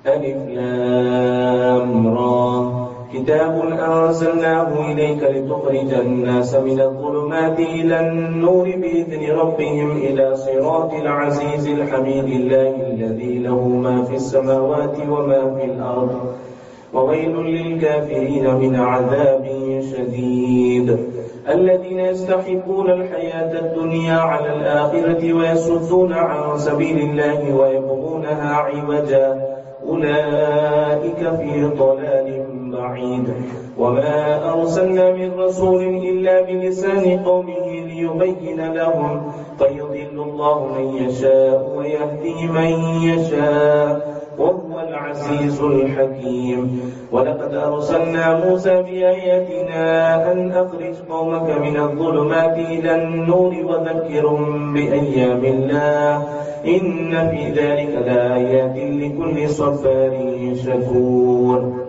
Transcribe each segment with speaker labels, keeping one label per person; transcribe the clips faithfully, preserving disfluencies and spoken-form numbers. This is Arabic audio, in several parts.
Speaker 1: ألف لام را كتاب أنزلناه إليك لتخرج الناس من الظلمات إلى النور بإذن ربهم إلى صراط العزيز الحميد الله الذي له ما في السماوات وما في الأرض وويل للكافرين من عذاب شديد الذين يستحبون الحياة الدنيا على الآخرة ويصدون عن سبيل الله ويبغونها عوجا أولئك في ضلال بعيد وما أرسلنا من رسول إلا بلسان قومه ليبين لهم فيضل الله من يشاء ويهدي من يشاء وهو العزيز الحكيم ولقد أرسلنا موسى بآياتنا أن أخرج قومك من الظلمات إلى النور وذكرهم بأيام الله إن في ذلك لآيات لكل صبار شكور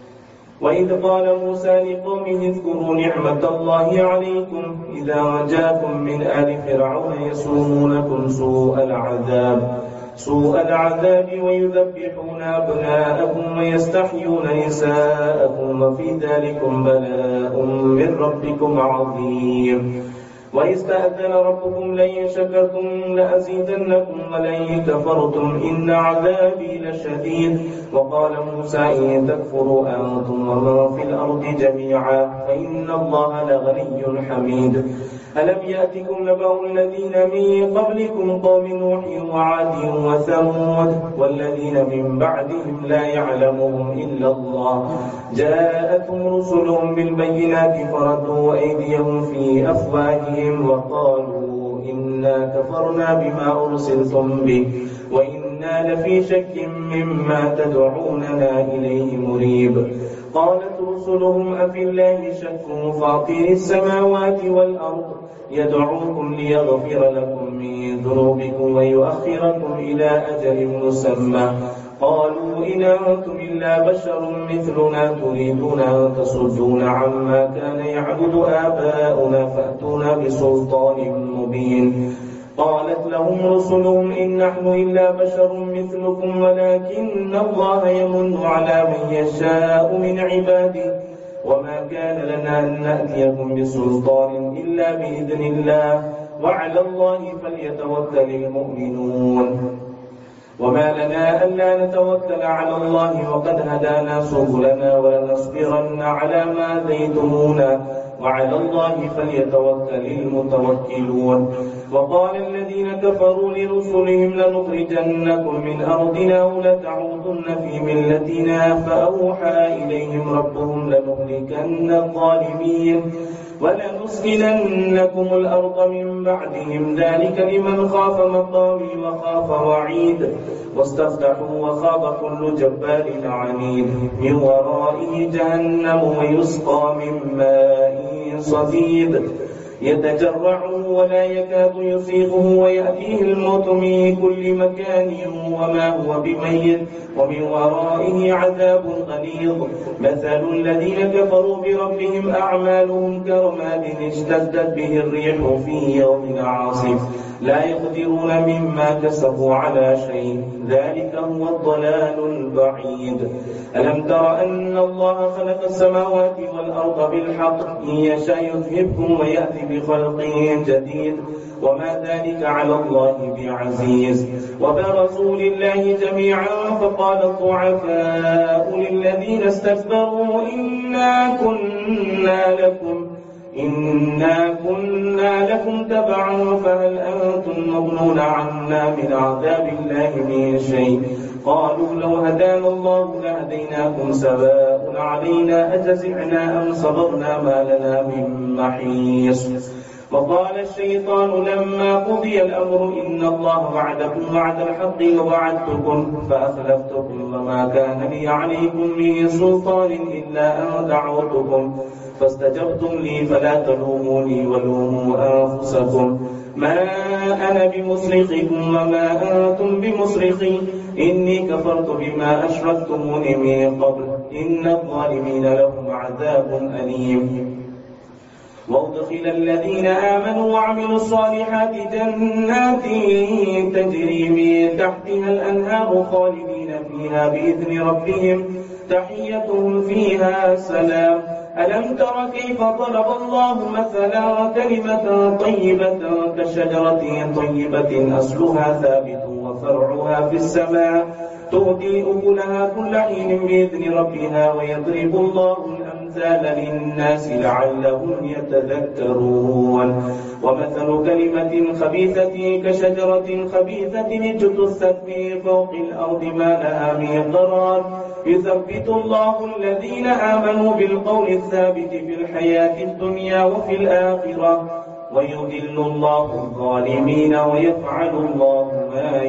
Speaker 1: وإذ قال موسى لقومه اذكروا نعمة الله عليكم إذا جاءكم من آل فرعون يسومونكم سوء العذاب سوء العذاب ويذبحون أبناءكم ويستحيون نساءكم وفي ذلكم بلاء من ربكم عظيم وإذ تأذن ربكم لئن شكرتم لأزيدنكم ولئن كفرتم إن عذابي لشديد وقال موسى إن تكفروا أنتم ومن في الأرض جميعا فإن الله لغني حميد ألم يأتكم نبأ الذين من قبلكم قوم نوح وعاد وثمود والذين من بعدهم لا يعلمهم إلا الله جاءتهم رسلهم بالبينات فردوا أيديهم في أفواههم وقالوا إنا كفرنا بما أرسلتم به وإنا لفي شك مما تدعوننا إليه مريب قالت رسلهم أفي الله شك فاطر السماوات والأرض يدعوكم ليغفر لكم من ذنوبكم ويؤخركم إلى أجل مسمى قالوا إن أنتم إلا بشر مثلنا تريدون أن تصدون عما كان يعبد آباؤنا فأتونا بسلطان مبين قالت لهم رسلهم إن نحن إلا بشر مثلكم ولكن الله يمن على من يشاء من عباده وما كان لنا أن نأتيكم بسلطان إلا بإذن الله وعلى الله فليتوكل المؤمنون وما لنا ألا نتوكل على الله وقد هدانا سبلنا ولنصبرن على ما آذيتمونا وعلى الله فليتوكل المتوكلون وقال الذين كفروا لرسلهم لنخرجنكم من أرضنا ولتعودن في ملتنا فأوحى إليهم ربهم لنهلكن الظالمين ولنسكننكم الأرض من بعدهم ذلك لمن خاف مقامي وخاف وعيد واستفتحوا وخاب كل جبار عنيد من ورائه جهنم ويسقى من ماء صديد يتجرعه ولا يكاد يسيغه ويأتيه الموت من كل مكان وما هو بميت ومن ورائه عذاب غليظ مثل الذين كفروا بربهم أعمالهم كرماد اشتدت به الريح في يوم عاصف لا يقدرون مما كسبوا على شيء ذلك هو الضلال البعيد ألم تر أن الله خلق السماوات والأرض بالحق إن يشاء يذهبكم ويأتي بخلق جديد وما ذلك على الله بعزيز وبرزوا لله جميعا فقال الضعفاء للذين استكبروا إنا كنا لكم إنا كنا لكم تبعا فهل أنتم مغنون عنا من عذاب الله من شيء قالوا لو هدانا الله لهديناكم سواء علينا أجزعنا أم صبرنا ما لنا من محيص وقال الشيطان لما قضي الأمر إن الله وعدكم وعد الحق ووعدتكم فأخلفتكم وما كان لي عليكم من سلطان إلا أن دعوتكم فاستجبتم لي فلا تلوموني ولوموا أنفسكم ما أنا بمصرخكم وما أنتم بمصرخي إني كفرت بما أشركتمون من قبل إن الظالمين لهم عذاب أليم وأدخل الذين آمنوا وعملوا الصالحات جنات تجري من تحتها الأنهار خالدين فيها بإذن ربهم تحيتهم فيها سلام. ألم تر كيف ضرب الله مثلا كلمة طيبة كشجرة طيبة أصلها ثابت وفرعها في السماء تؤتي أكلها كل حين بإذن ربها ويضرب الله الأمثال للناس لعلهم يتذكرون. ومثل كلمة خبيثة كشجرة خبيثة اجتثت في فوق الأرض ما لها من قرار يثبت الله الذين آمنوا بالقول الثابت في الحياة الدنيا وفي الآخرة ويذل الله الظالمين ويفعل الله ما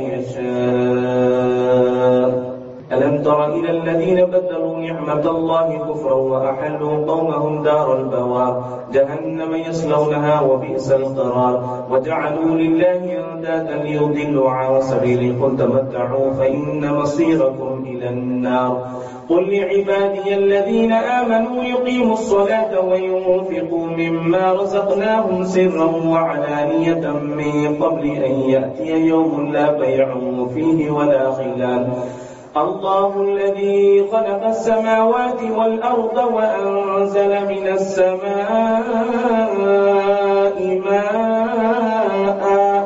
Speaker 1: يشاء. ألم تر إلى الذين بدلوا نعمة الله كفرا وأحلوا قومهم دار البوار جهنم يصلونها وبئس القرار وجعلوا لله أندادا ليضلوا عن سبيله قل تمتعوا فإن مصيركم إلى النار. قل لعبادي الذين آمنوا يقيموا الصلاة وينفقوا مما رزقناهم سرا وعلانية من قبل أن يأتي يوم لا بيع فيه ولا خلال. الله الذي خلق السماوات والأرض وأنزل من السماء ماء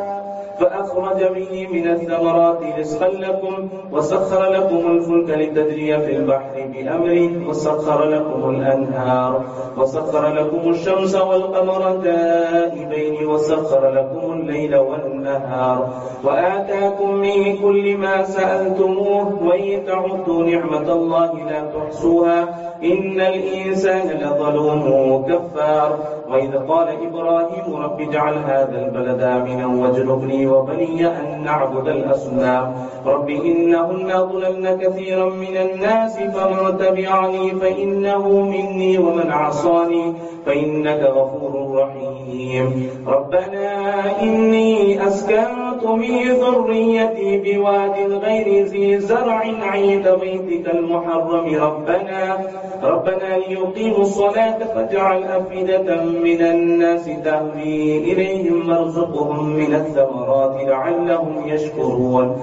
Speaker 1: فأخرج به من الثمرات رزقا لكم وسخر لكم الفلك لتجري في البحر بأمره وسخر لكم الأنهار وسخر لكم الشمس والقمر دائبين وسخر لكم الليل والنهار وآتاكم من كل ما سألتموه وإن تعدوا نعمة الله لا تحصوها إن الإنسان لظلوم كفار. وإذ قال إبراهيم رب اجعل هذا البلد آمنا واجنبني وبني أن نعبد الأصنام رب إنهن أضللن كثيرا من الناس فمن تبعني فإنه مني ومن عصاني فإنك غفور رحيم. ربنا إني أسكنت من ذريتي بواد غير ذي زرع عند بيتك المحرم ربنا ربنا ليقيموا الصلاة فاجعل أفئدة من الناس تهوي إليهم وارزقهم من الثمرات لعلهم يشكرون.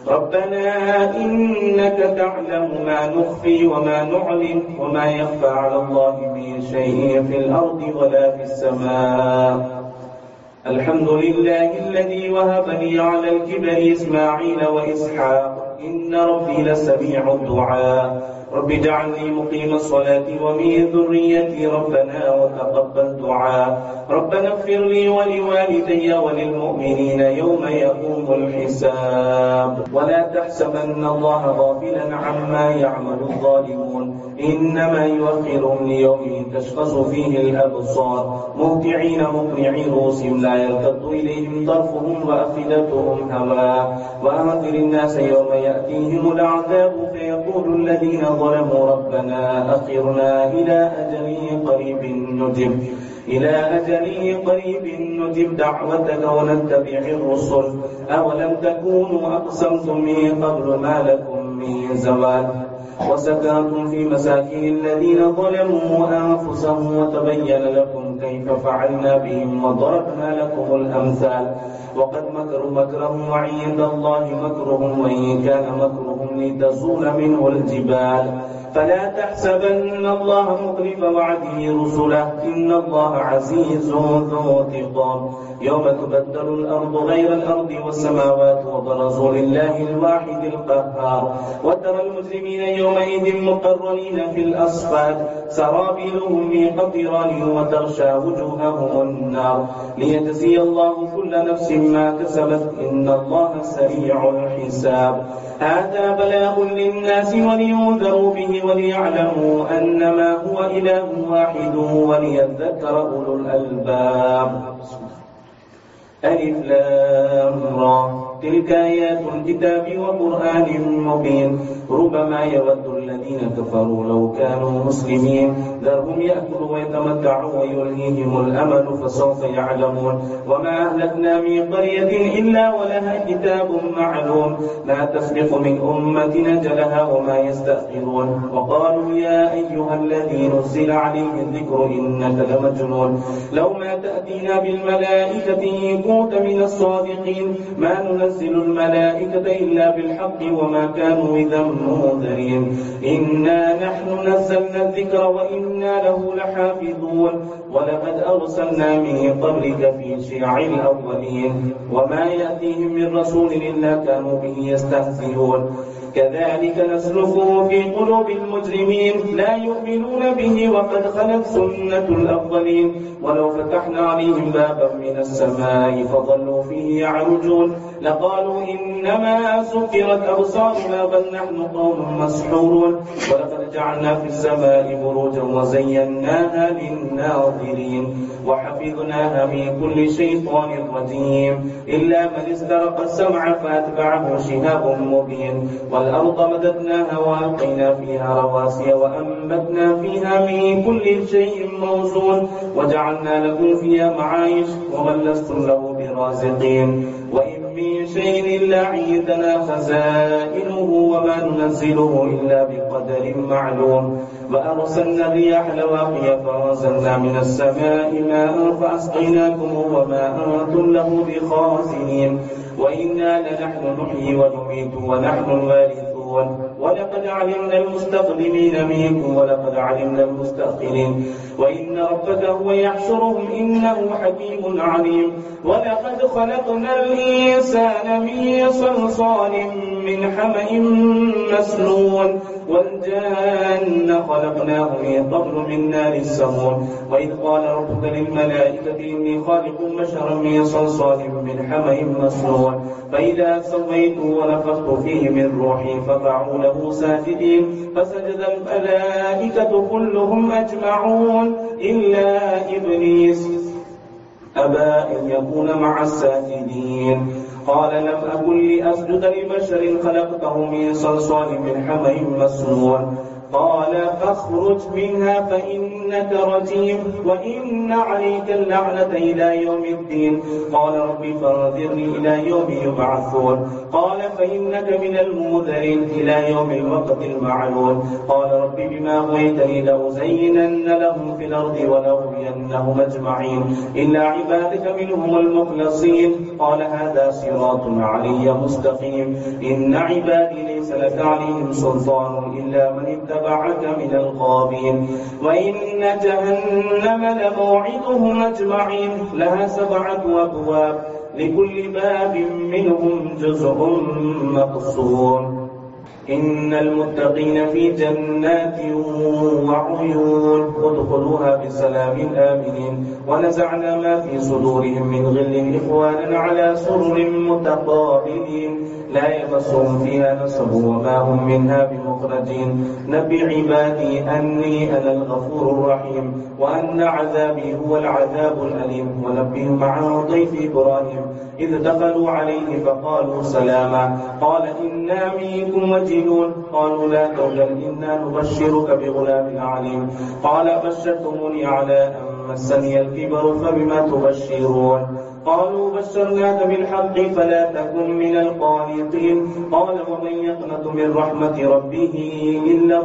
Speaker 1: ربنا إنك تعلم ما نخفي وما نعلن وما يخفى على الله من شيء في الأرض ولا في السماء. الحمد لله الذي وهب لي على الكبر إسماعيل وإسحاق إن ربي لسميع الدعاء. رب اجعلني مقيم الصلاة ومن ذريتي ربنا وتقبل دعاء. ربنا اغفر لي ولوالدي وللمؤمنين يوم يقوم الحساب. ولا تحسبن الله غافلا عما يعمل الظالمون إنما يؤخرهم ليوم تشخص فيه الأبصار مهطعين مقنعي رؤوسهم لا يرتد إليهم طرفهم وأفئدتهم هواء. وأنذر الناس يوم يأتيهم العذاب فيقول الذين ظلموا ربنا أخرنا إلى أجل قريب نجب إلى أجل قريب نجب دعوتك ونتبع الرسل أولم تكونوا أقسمتم من قبل ما لكم من زوال. وسكنتم في مساكن الذين ظلموا أنفسهم وتبين لكم كيف فعلنا بهم وضربنا لكم الأمثال. وقد مكروا مكرهم وعند الله مكرهم وإن كان مكرهم لتزول منه الجبال. فلا تحسبن الله مخلف وعده رسله إن الله عزيز ذو انتقام. يوم تبدل الأرض غير الأرض والسماوات وبرزوا لله الواحد القهار. وترى المجرمين يومئذ مقرنين في الأصفاد سرابيلهم من قطران وتغشى وجوههم النار ليجزي الله كل نفس ما كسبت إن الله سريع الحساب. هذا بلاغ للناس ولينذروا به وليعلموا أنما هو إله واحد وليذكر أولو الألباب. ألف لام را تلك آيات الكتاب وقرآن مبين. ربما يود الذين كفروا لو كانوا مسلمين ذرهم يأكلوا ويتمتعوا ويلهيهم الأمل فسوف يعلمون. وما أهلكنا من قرية إلا ولها كتاب معلوم لا تسبق من أمة أجلها وما يستأخرون. وقالوا يا أيها الذي نزل عليه الذكر إنك لمجنون لو ما تأتينا بالملائكة إن كنت من الصادقين ما ننزل الملائكة إلا بالحق وما كانوا إذا منذرين إنا نحن نزلنا الذكر وإنا له لحافظون ولقد أرسلنا من قبلك في شيع الأولين وما يأتيهم من رسول إلا كانوا به يستهزئون كذلك نسلكه في قلوب المجرمين لا يؤمنون به وقد خلت سنة الأولين ولو فتحنا عليهم بابا من السماء فظلوا فيه يعرجون لقالوا إنما سكرت أبصارنا بل نحن قوم مسحورون ولقد جعلنا في السماء بروجا وزيناها للناظرين وحفظناها من كل شيطان رجيم إلا من استرق السمع فأتبعه شهاب مبين والأرض مددناها وألقينا فيها رواسي وأنبتنا فيها من كل شيء موزون وجعلنا لكم فيها معايش ومن لستم له برازقين وإن من شيء إلا عندنا خزائنه وما ننزله إلا بقدر معلوم وأرسلنا الرياح لواقيا فأنزلنا من السماء ماء فأسقيناكم وما أنتم له بخازنين وإنا لنحن نحيي ونميت ونحن الوارثون ولقد علمنا المستقدمين منكم ولقد علمنا المستأخرين وإن ربك هو يحشرهم إنه حكيم عليم ولقد خلقنا الإنسان من صلصال من حمأ مسنون والجان خلقناه من قبل من نار السموم وإذ قال ربك للملائكة إني خالق بشرا من صلصال من حمأ مسنون فإذا سويته ونفخت فيه من روحي فقعوا له ساجدين فسجد الملائكة كلهم أجمعون إلا إبليس أبى أن يكون مع الساجدين قال لم أكن لأسجد لبشر خلقته من صلصال من حمأ مسنون قال فاخرج منها فإنك رجيم وإن عليك اللعنة إلى يوم الدين قال رب فانظرني إلى يوم يبعثون قال فإنك من المنذرين إلى يوم الوقت المعلوم قال رب بما أغويتني لأزينن لهم في الأرض ولأغوينهم أجمعين إلا عبادك منهم المخلصين قال هذا صراط علي مستقيم إن عبادي ليس لك عليهم سلطان إلا من اتبعك من الغابين وإن جهنم لموعدهم أجمعين لها سبعة أبواب لكل باب منهم جزء مقسوم إن المتقين في جنات وعيون ادخلوها بسلام آمنين ونزعنا ما في صدورهم من غل إخوانا على سرر متقابلين لا يمسهم فيها نصب وما هم منها بمخرجين نبي عبادي أني أنا الغفور الرحيم وأن عذابي هو العذاب الأليم ونبئهم عن ضيف إبراهيم إذ دخلوا عليه فقالوا سلاما قال إنا منكم وجلون قالوا لا توجل إنا نبشرك بغلام عليم قال بشرتموني على أن مسني الكبر فبما تبشرون قالوا بشرناك بالحق فلا تكن من القانطين قال ومن يقنط من رحمة ربه إلا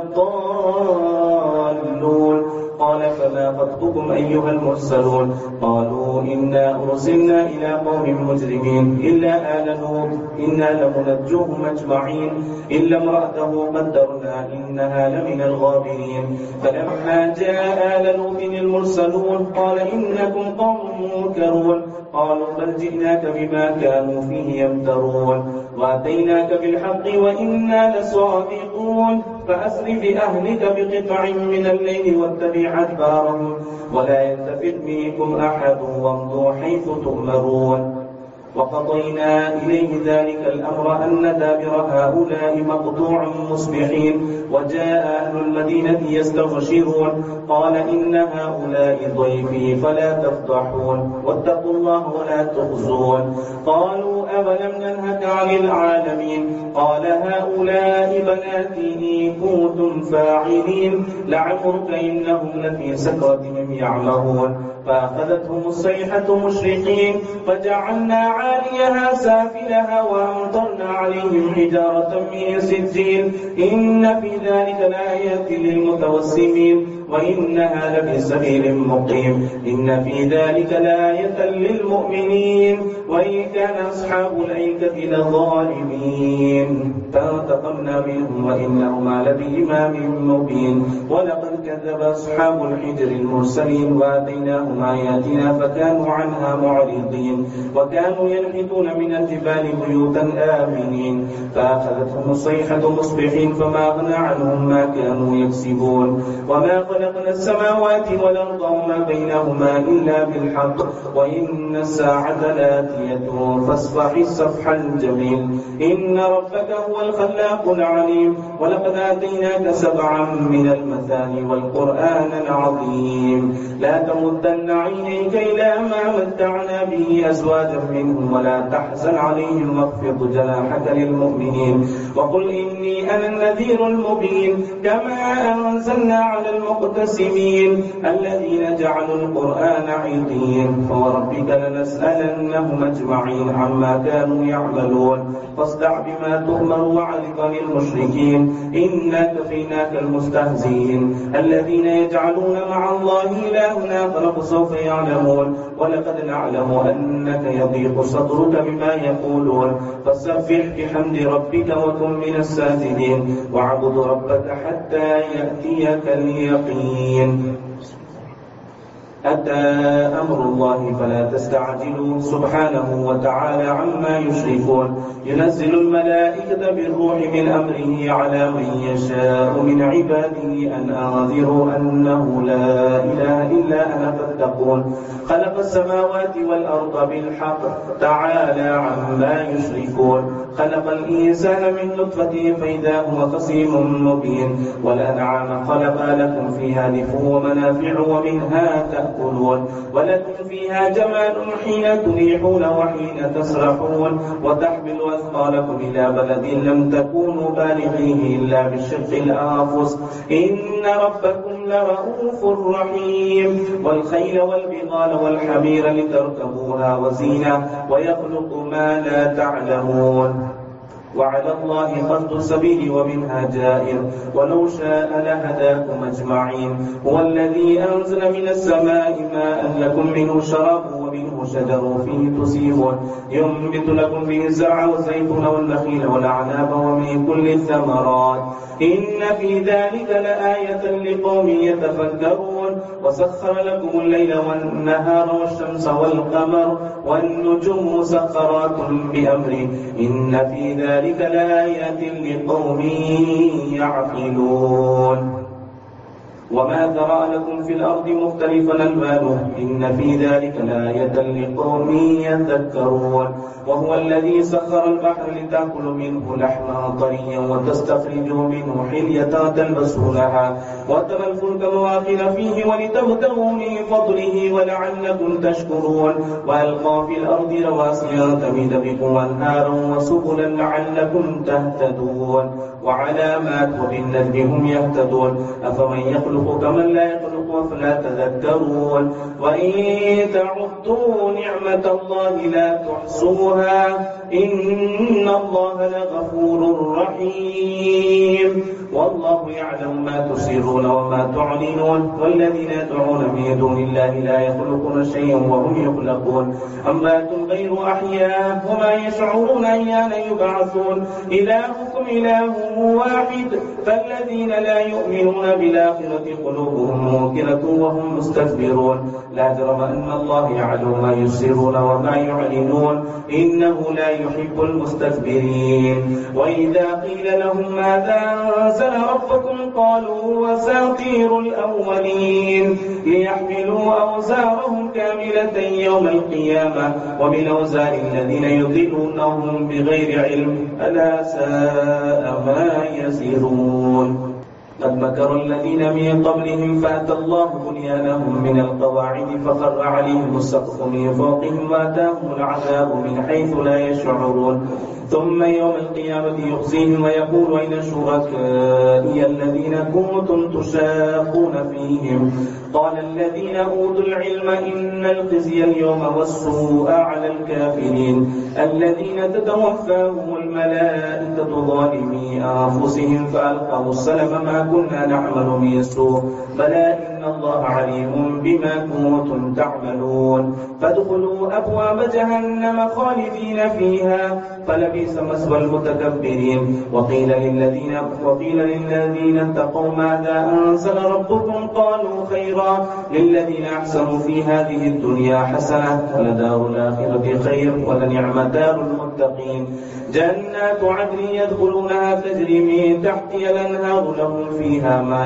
Speaker 1: الضالون قال فما خطبكم أيها المرسلون قالوا إنا أرسلنا إلى قوم مجرمين إلا آل لوط إنا لمنجوهم أجمعين إلا امرأته قدرنا إنها لمن الغابرين فلما جاء آل لوط المرسلون قال إنكم قوم منكرون قالوا بل جئناك بما كانوا فيه يمترون وأتيناك بالحق وإنا لصادقون فأسر بأهلك بقطع من الليل واتبع أدبارهم ولا يلتفت منكم أحد وامضوا حيث تؤمرون وقضينا إليه ذلك الأمر أن دابر هؤلاء مقطوع مصبحين وجاء أهل المدينة يستبشرون قال إن هؤلاء ضيفي فلا تفضحون واتقوا الله ولا تخزون قالوا أولم ننهك عن العالمين قال هؤلاء بناتي إن كنتم فاعلين لعمرك إنهم لفي سكرتهم يعمهون فأخذتهم الصيحة مشرقين فجعلنا عاليها سافلها وأمطرنا عليهم حجارة من سجيل إن في ذلك لآيات للمتوسمين وإنها لفي سبيل مقيم إن في ذلك لآية للمؤمنين وإن كان أصحاب الأيكة لظالمين فانتقمنا منهم وإنهما لبإمام مبين ولقد كذب أصحاب الحجر المرسلين وآتيناهم آياتنا فكانوا عنها معرضين وكانوا ينحتون من الجبال بيوتا آمنين فأخذتهم الصيحة مصبحين فما أغنى عنهم ما كانوا يكسبون وما خلقنا السماوات والأرض وما بينهما إلا بالحق وإن الساعة لآتية فاصفح الصفح الجميل إن ربك هو الخلاق العليم ولقد آتيناك سبعا من المثاني والقرآن العظيم لا تمدن عينيك إلى ما متعنا به أزواجا منهم ولا تحزن عليهم واخفض جناحك للمؤمنين وقل إني أنا النذير المبين كما أنزلنا على المقتسمين الذين جعلوا القرآن عيدين فوربك لنسألنهم أجمعين عما كانوا يعملون فاصدع بما تؤمر وعرض للمشركين إنا كفيناك المستهزئين الذين يجعلون مع الله إلها آخر فسوف يعلمون ولقد نعلم أنك يضيق صدرك بما يقولون فسبح بحمد ربك وكن من الساجدين واعبد ربك حتى يأتيك اليقين أتى أمر الله فلا تستعجلوا سبحانه وتعالى عما يشركون ينزل الملائكة بالروح من أمره على من يشاء من عباده أن أنذروا أنه لا إله إلا أنا فاتقون خلق السماوات والأرض بالحق تعالى عما يشركون خلق الإنسان من نطفة فإذا هو خصيم مبين والأنعام خلق لكم فيها دفء ومنافع ومنها تأكلون ولكم فيها جمال حين تريحون وحين تسرحون وتحمل أثقالكم إلى بلد لم تكونوا بالغيه إلا بالشق الأنفس إن ربكم لرؤوف رحيم والخيل والبغال والحمير لتركبوها وزينة ويخلق ما لا تعلمون وعلى الله قصد السبيل ومنها جائر ولو شاء لهداكم أجمعين هو الذي أنزل من السماء ماء لكم منه شراب ومنه شجر فيه تسيمون ينبت لكم به الزرع والزيتون والنخيل والأعناب ومن كل الثمرات إن في ذلك لآية لقوم يتفكرون وسخر لكم الليل والنهار والشمس والقمر والنجوم مسخرات بأمره إن في ذلك لآيات لقوم يعقلون وما ذرأ لكم في الأرض مختلفا ألوانه إن في ذلك لآية لقوم يذكرون وهو الذي سخر البحر لتأكلوا منه لحما طريا وتستخرجوا منه حلية تلبسونها وترى الفلك مواخر فيه ولتبتغوا من فضله ولعلكم تشكرون وألقى في الأرض رواسي أن تميد بكم أنهارا وسبلا لعلكم تهتدون وعلامات وبالنجم هم يهتدون أفمن يخلق كمن لا يخلق أفلا تذكرون وإن تعدوا نعمة الله لا تحصوها إن الله لغفور رحيم والله يعلم ما تسرون وما تعلنون والذين يدعون من دون الله لا يخلقون شيئا وهم يخلقون أموات غير أحياء وما يشعرون أيان يبعثون إلهكم إله واحد فالذين لا يؤمنون بالآخرة قلوبهم منكرة وهم مستكبرون لا جرم أن الله يعلم ما يسرون وما يعلنون إنه لا يحب المستكبرين وإذا قيل لهم ماذا أنزل ربكم قالوا أساطير الأولين ليحملوا أوزارهم كاملة يوم القيامة ومن أوزار الذين يضلونهم بغير علم ألا ساء ما يزرون قد مكر الذين من قبلهم فأتى الله بنيانهم من القواعد فخر عليهم السقف من فوقهم وأتاهم العذاب من حيث لا يشعرون ثم يوم القيامة يخزيهم ويقول أين شركائي الذين كنتم تشاقون فيهم قال الذين أوتوا العلم إن الخزي اليوم والسوء على الكافرين الذين تتوفاهم الملائكة ظالمي أنفسهم فألقوا السلم ما كنا نعمل من سوء بلى إن الله عليم بما كنتم تعملون فادخلوا أبواب جهنم خالدين فيها فلبئس مثوى المتكبرين وقيل للذين وقيل للذين اتقوا ماذا أنزل ربكم قالوا خيرا للذين أحسنوا في هذه الدنيا حسنة ولدار الآخرة خير ولنعم دار المتقين جنات عدن يدخلونها تجري من تحتها الأنهار لهم فيها ما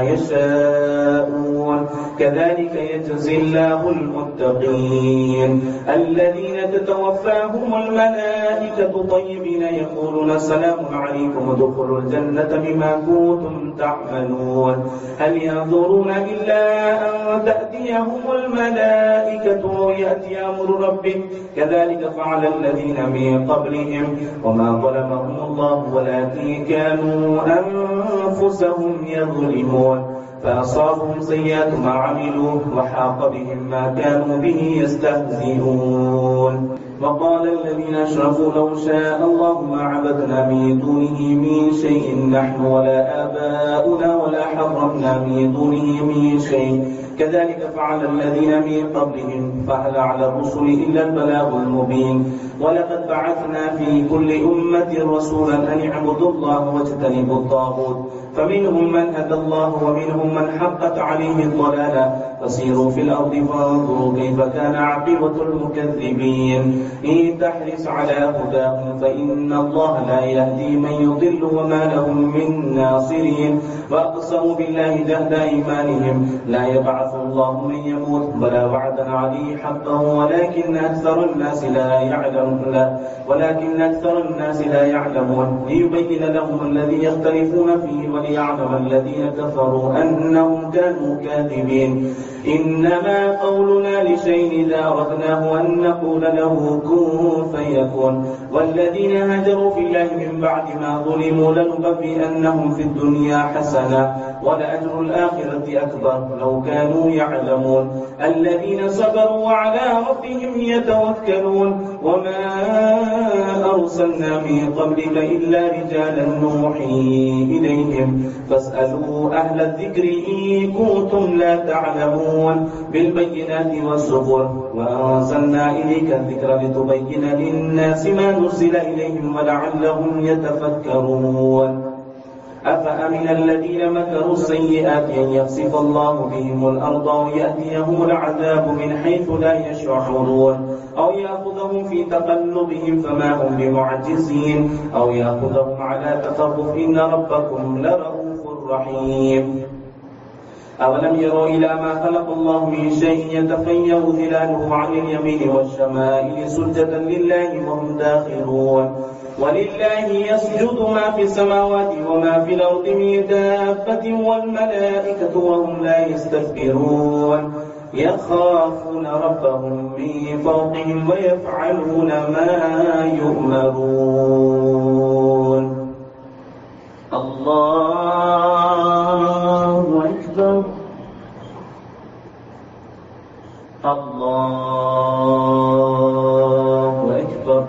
Speaker 1: يشاءون كذلك يجزي الله المتقين الذين تتوفاهم الملائكة طيبين يقولون سلام عليكم ادخلوا الجنة بما كنتم تعملون هل ينظرون إلا أن تأتيهم الملائكة أو يأتي أمر ربك كذلك فعل الذين من قبلهم وما ظلمهم الله ولكن كانوا أنفسهم يظلمون فأصابهم سيئات ما عملوا وحاق بهم ما كانوا به يستهزئون وقال الذين أشركوا لو شاء الله ما عبدنا من دونه من شيء نحن ولا آباؤنا ولا حرمنا من دونه من شيء كذلك فعل الذين من قبلهم فهل على الرسل إلا البلاغ المبين ولقد بعثنا في كل أمة رسولا أن اعبدوا الله واجتنبوا الطاغوت فمنهم من هدى الله ومنهم من حقت عليه الضلالة فسيروا في الأرض فانظروا كيف كان عاقبة المكذبين إن تحرص على هداهم فإن الله لا يهدي من يضل وما لهم من ناصرين وأقسموا بالله جهد إيمانهم لا يبعث الله من يموت بلى وعدا عليه حقا ولكن أكثر الناس لا يعلمون ولكن أكثر الناس لا يعلمون ليبين لهم الذي يختلفون فيه وليعلم الذين كفروا أنهم كانوا كاذبين إنما قولنا لشيء إذا أردناه أن نقول له كن فيكون والذين هاجروا في الله من بعد ما ظلموا لنبوئنهم في الدنيا حسنة ولأجر الآخرة أكبر لو كانوا يعلمون الذين صبروا وعلى ربهم يتوكلون وما أرسلنا من قبلك إلا رجالا نوحي إليهم فاسألوا أهل الذكر إن كنتم لا تعلمون بالبينات والزبر وأنزلنا إليك الذكر لتبين للناس ما نزل إليهم ولعلهم يتفكرون أفأمن الذين مكروا السيئات أن يخسف الله بهم الأرض ويأتيهم العذاب من حيث لا يشعرون أو يأخذهم في تقلبهم فما هم بمعجزين أو يأخذهم على تخوف إن ربكم لرؤوف رحيم أولم يروا إلى ما خلق الله من شيء يتفيأ ظلاله عن اليمين والشمائل سجدا لله وهم داخرون ولله يسجد ما في السماوات وما في الأرض من دابة والملائكة وهم لا يستكبرون يخافون ربهم من فوقهم ويفعلون ما يؤمرون الله أكبر الله أكبر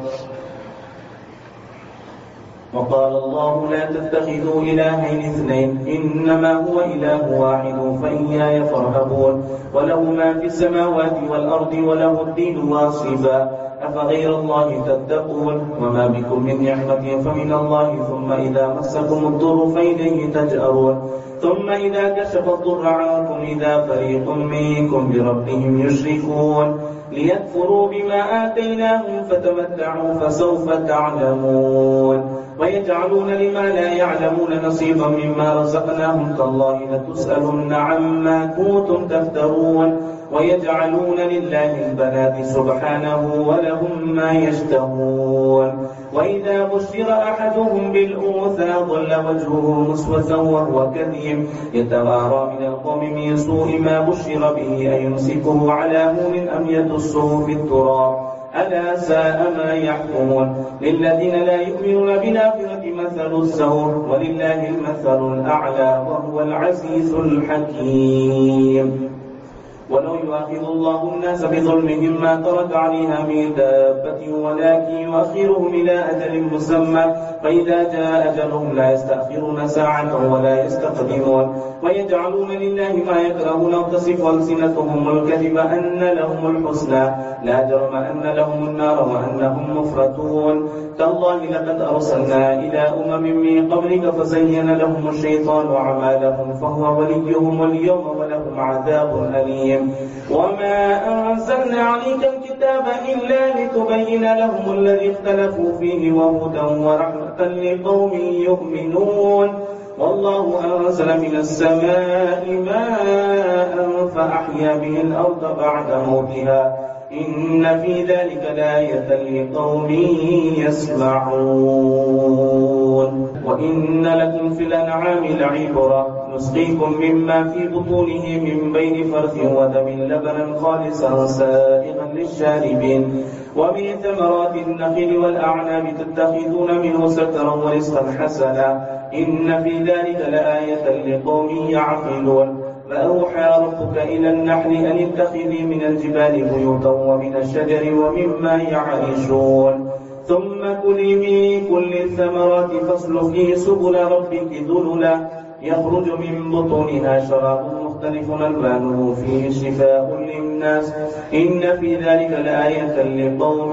Speaker 1: وقال الله لا تتخذوا إلهين اثنين إنما هو إله واحد فإياي فارهبون وله ما في السماوات والأرض وله الدين واصبا أفغير الله تتقون وما بكم من نعمة فمن الله ثم إذا مسكم الضر فإليه تجأرون ثم إذا كشف الضر عنكم إذا فريق منكم بربهم يشركون ليكفروا بما آتيناهم فتمتعوا فسوف تعلمون ويجعلون لما لا يعلمون نصيبا مما رزقناهم تالله لتسألن عما كنتم تفترون ويجعلون لله البنات سبحانه ولهم ما يشتهون وإذا بشر أحدهم بالأنثى ظل وجهه مسودا وهو كظيم يتوارى من القوم من سوء ما بشر به أيمسكه على هون أم يدسه في التراب ألا ساء ما يحكمون للذين لا يؤمنون بالآخرة مثل السوء ولله المثل الأعلى وهو العزيز الحكيم. ولو يؤاخذ الله الناس بظلمهم ما ترك عليها من دابة ولكن يؤخرهم إلى أجل مسمى فإذا جاء أجلهم لا يستأخرون ساعة ولا يستقدمون ويجعلون لله ما يكرهون وتصف ألسنتهم الكذب أن لهم الحسنى لا جرم أن لهم النار وأنهم مفرطون. تالله لقد أرسلنا إلى أمم من قبلك فزين لهم الشيطان أعمالهم فهو وليهم اليوم ولهم عذاب أليم. وما أنزلنا عليك الكتاب إلا لتبين لهم الذي اختلفوا فيه وهدى ورحمة لقوم يؤمنون. والله أنزل من السماء ماء فأحيا به الأرض بعد موتها إن في ذلك لآية لقوم يسمعون. وإن لكم في الأنعام لعبرة نسقيكم مما في بطونه من بين فرث ودم لبنا خالصا سائغا للشاربين ومن ثمرات النخيل والأعناب تتخذون منه سكرا ورزقا حسنا إن في ذلك لآية لقوم يعقلون. فأوحى ربك إلى النحل أن اتخذي من الجبال بيوتا ومن الشجر ومما يعرشون ثم كلي من كل الثمرات فاسلكي سبل ربك ذللا يخرج من بطونها شراب مختلف ألوانه فيه شفاء للناس إن في ذلك لآية لقوم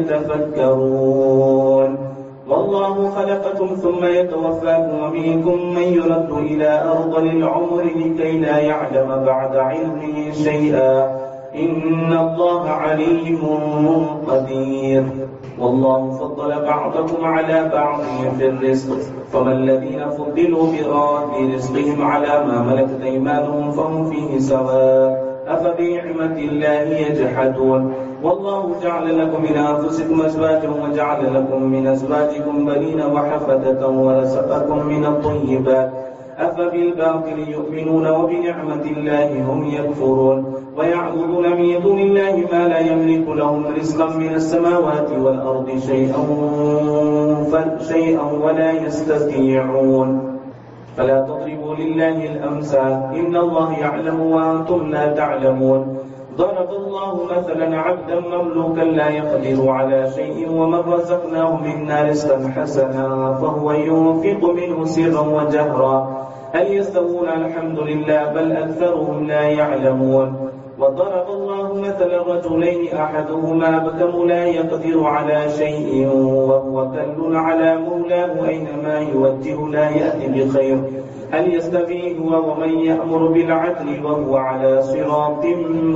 Speaker 1: يتفكرون. والله خلقكم ثم يتوفاكم ومنكم من يرد إلى أرض العمر لكي لا يعلم بعد علمه شيئا إن الله عليم قدير. والله فضل بعضكم على بعض في الرزق فما الذين فضلوا براد رزقهم على ما ملكت أيمانهم فهم فيه سواء أفبنعمة الله يجحدون. والله جعل لكم من أنفسكم أزواجا وجعل لكم من أزواجكم بنين وحفدة ورزقكم من الطيبات أفبالباطل يؤمنون وبنعمة الله هم يكفرون ويعبدون من دون الله ما لا يملك لهم رزقا من السماوات والأرض شيئا شيئا ولا يستطيعون. فلا تضربوا لله الأمثال إن الله يعلم وأنتم لا تعلمون. ضرب الله مثلا عبدا مملوكا لا يقدر على شيء ومن رزقناه منا رزقا حسنا فهو ينفق منه سرا وجهرا هل يستوون؟ الحمد لله بل أكثرهم لا يعلمون. وضرب الله مثلا رجلين أحدهما أبكم لا يقدر على شيء وهو كل على مولاه أينما يوجه لا يأتي بخير هل يستوي هو ومن يأمر بالعدل وهو على صراط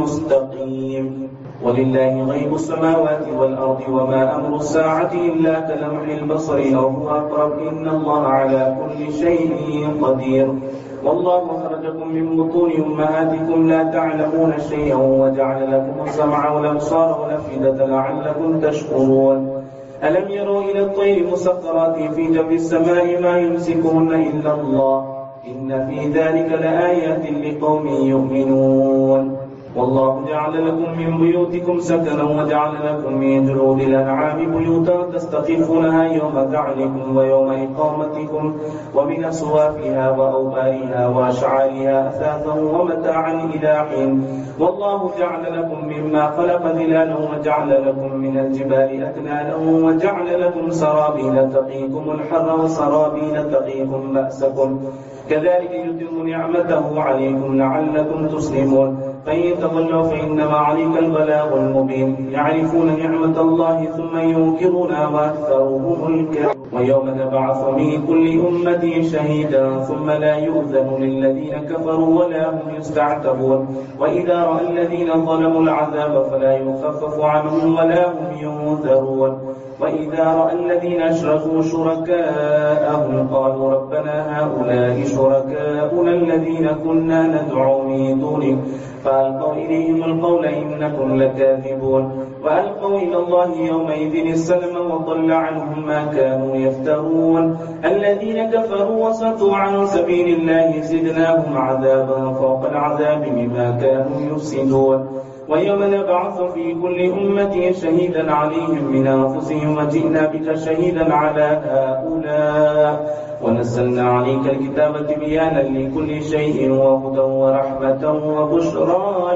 Speaker 1: مستقيم. ولله غيب السماوات والأرض وما أمر الساعة إلا كلمح البصر أو هو أقرب إن الله على كل شيء قدير. والله أخرجكم من بطون أمهاتكم لا تعلمون شيئا وجعل لكم السمع والأبصار والأفئدة لعلكم تشكرون. ألم يروا إلى الطير مسخرات في جو السماء ما يمسكهن إلا الله إن في ذلك لآيات لقوم يؤمنون. والله جعل لكم من بيوتكم سكنا وجعل لكم من جلود الأنعام بيوتا تستخفونها يوم تعلكم ويوم إقامتكم ومن أصوافها وأوبارها وأشعارها أثاثا ومتاعا إلى حين. والله جعل لكم مما خلق ظلالا وجعل لكم من الجبال أكنانا وجعل لكم سرابيل تقيكم الحر وسرابيل تقيكم بأسكم كذلك يتم نعمته عليكم لعلكم تسلمون. فإن تولوا فإنما عليك البلاغ المبين يعرفون نعمة الله ثم ينكرونها وأكثرهم الكافرون. ويوم نبعث من كل أمة شهيدا ثم لا يؤذن للذين كفروا ولا هم يستعتبون. وإذا رأى الذين ظلموا العذاب فلا يخفف عنهم ولا هم ينذرون. وإذا رأى الذين أشركوا شركاءهم قالوا ربنا هؤلاء شركاؤنا الذين كنا ندعو من دونك فألقوا إليهم القول إنكم لكاذبون. وألقوا إلى الله يومئذ السلم وضل عنهم ما كانوا يفترون. الذين كفروا وصدوا عن سبيل الله زدناهم عذابا فوق العذاب بما كانوا يفسدون. ويوم نبعث في كل أمة شهيدا عليهم من أنفسهم وجئنا بك شهيدا على هؤلاء ونزلنا عليك الكتاب تبيانا لكل شيء وهدى ورحمة وبشرى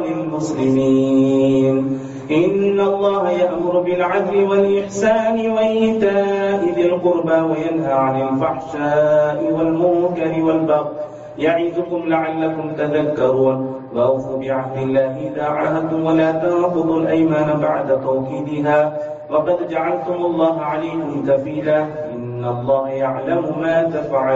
Speaker 1: للمسلمين. إن الله يأمر بالعدل والإحسان وإيتاء ذي القربى وينهى عن الفحشاء والمنكر والبغي يعظكم لعلكم تذكرون. وأوفوا بعهد الله إذا عاهدتم ولا تنقضوا الأيمان بعد توكيدها وقد جعلتم الله عليكم كفيلا إن الله يعلم ما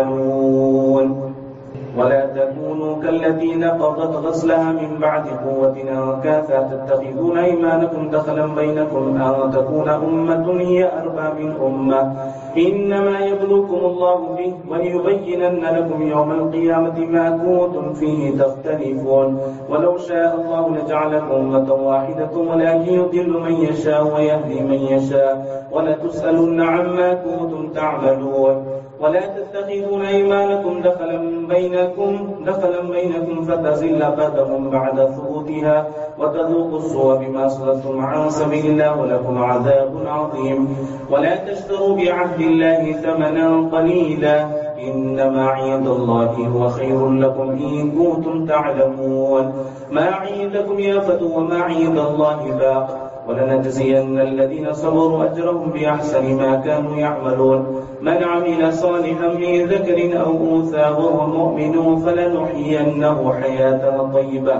Speaker 1: تفعلون. ولا تكونوا كالتي نقضت غزلها من بعد قوة أنكاثا تتخذون أيمانكم دخلا بينكم أن تكون أمة هي أربى من أمة إنما يبلوكم الله به وليبينن لكم يوم القيامة ما كنتم فيه تختلفون. ولو شاء الله لجعلكم أمة واحدة ولكن يضل من يشاء ويهدي من يشاء ولتسألن عما كنتم تعملون. ولا تتخذون أيمانكم دخلا بينكم دخلا بينكم فتزل قدم بعد ثبوتها وتذوقوا السوء بما صددتم عن سبيل الله ولكم عذاب عظيم. ولا تشتروا بعهد الله ثمنا قليلا إنما عند الله هو خير لكم إن كنتم تعلمون. ما عندكم ينفد وما عند الله باق ولنجزين الذين صبروا أجرهم بأحسن ما كانوا يعملون. من عمل صالحا من ذكر أو أنثى وهو مؤمن فلنحيينه حياة طيبة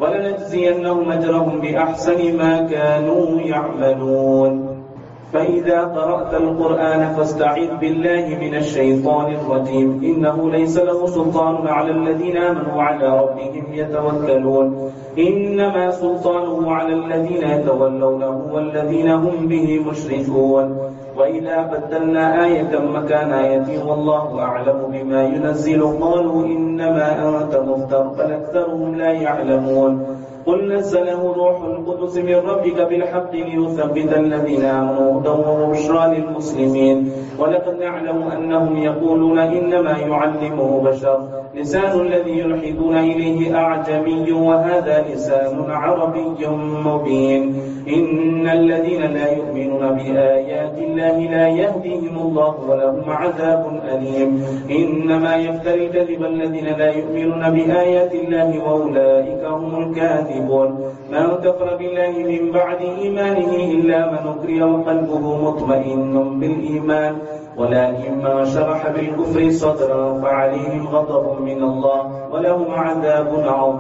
Speaker 1: ولنجزينهم أجرهم بأحسن ما كانوا يعملون. فإذا قرأت القرآن فاستعذ بالله من الشيطان الرجيم إنه ليس له سلطان على الذين آمنوا وعلى ربهم يتوكلون. إنما سلطانه على الذين يتولونه والذين هم به مشركون. وإذا بدلنا آية مكان آية والله أعلم بما ينزل قالوا إنما أنت مفتر بل أكثرهم لا يعلمون. قل نزله روح القدس من ربك بالحق ليثبت الذين آمنوا هدى وبشرى للمسلمين. ولقد نعلم أنهم يقولون إنما يعلمه بشر لسان الذي يلحدون إليه أعجمي وهذا لسان عربي مبين. إن الذين لا يؤمنون بآيات الله لا يهديهم الله ولهم عذاب أليم. إنما يفتري الكذب الذين لا يؤمنون بآيات الله وأولئك هم الكاذبون. من كفر بالله من بعد إيمانه إلا من أكره وقلبه مطمئن بالإيمان ولكن من شرح بالكفر صدرا فعليهم غضب من الله ولهم عذاب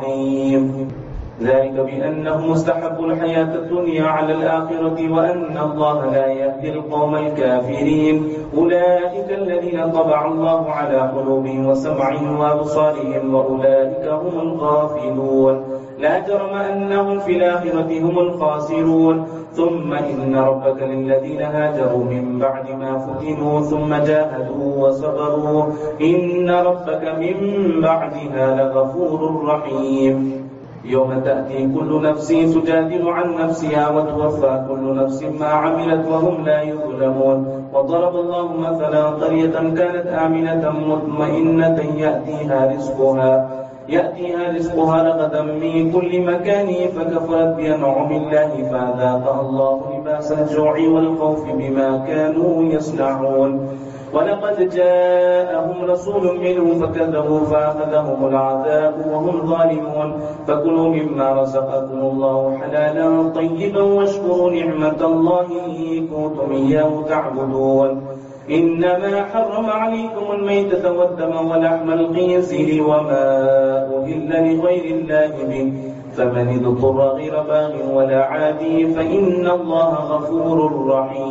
Speaker 1: عظيم. ذلك بأنهم مستحبوا الحياة الدنيا على الآخرة وأن الله لا يهدي القوم الكافرين. أولئك الذين طبع الله على قلوبهم وسمعهم وأبصارهم وأولئك هم الغافلون. لا جرم أنهم في الآخرة هم الخاسرون. ثم إن ربك للذين هاجروا من بعد ما فتنوا ثم جاهدوا وصبروا إن ربك من بعدها لغفور رحيم. يوم تأتي كل نفس تجادل عن نفسها وتوفى كل نفس ما عملت وهم لا يظلمون. وضرب الله مثلا قرية كانت آمنة مطمئنة يأتيها رزقها يأتيها رزقها رغدا من كل مكان فكفرت بأنعم الله فأذاقها الله لباس الجوع والخوف بما كانوا يصنعون. ولقد جاءهم رسول منهم فكذبوا فأخذهم العذاب وهم ظالمون. فكلوا مما رزقكم الله حلالا طيبا واشكروا نعمة الله إن كنتم إياه تعبدون. إنما حرم عليكم الميتة والدم ولحم الخنزير وما أهل لغير الله به فمن اضطر غير باغ ولا عاد فإن الله غفور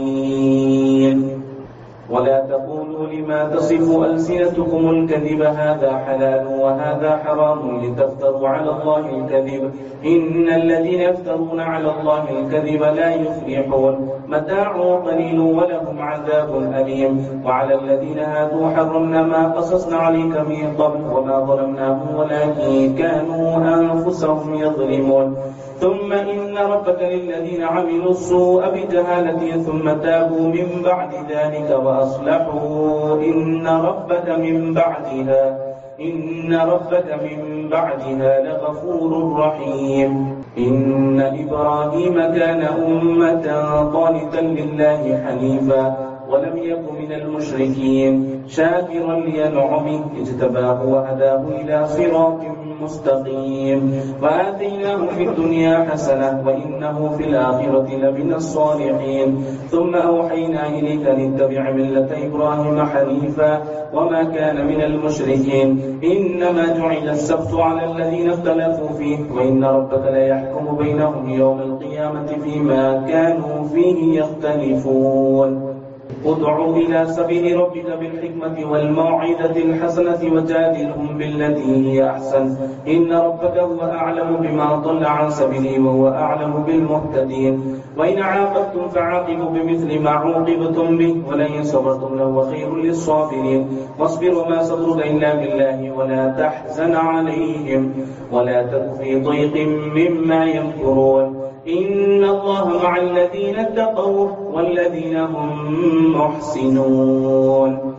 Speaker 1: رحيم. ولا تقولوا لما تصف ألسنتكم الكذب هذا حلال وهذا حرام لتفتروا على الله الكذب إن الذين يفترون على الله الكذب لا يفلحون. متاع قليل ولهم عذاب أليم. وعلى الذين هادوا حرمنا ما قصصنا عليك من قبل وما ظلمناهم ولكن كانوا أنفسهم يظلمون. ثم إن ربك للذين عملوا السوء بجهالة ثم تابوا من بعد ذلك وأصلحوا إن ربك من بعدها إن ربك من بعدها لغفور رحيم إن إبراهيم كان أمة قانتا لله حنيفا ولم يك من المشركين شاكرا لأنعمه اجتباه وهداه إلى صراط مستقيم وآتيناه في الدنيا حسنة وإنه في الآخرة لمن الصالحين ثم أوحينا إليك لاتبع ملة إبراهيم حنيفا وما كان من المشركين إنما جعل السبت على الذين اختلفوا فيه وإن ربك ليحكم بينهم يوم القيامة فيما كانوا فيه يختلفون ادع إلى سبيل ربك بالحكمة والموعظة الحسنة وجادلهم بالتي هي أحسن إن ربك هو أعلم بما ضل عن سبيله وهو أعلم بالمهتدين وإن عاقبتم فعاقبوا بمثل ما عوقبتم به ولئن صبرتم لهو خير للصابرين واصبر وما صبرك إلا بالله ولا تحزن عليهم ولا تك في ضيق مما يمكرون إن الله مع الذين اتقوا والذين هم محسنون.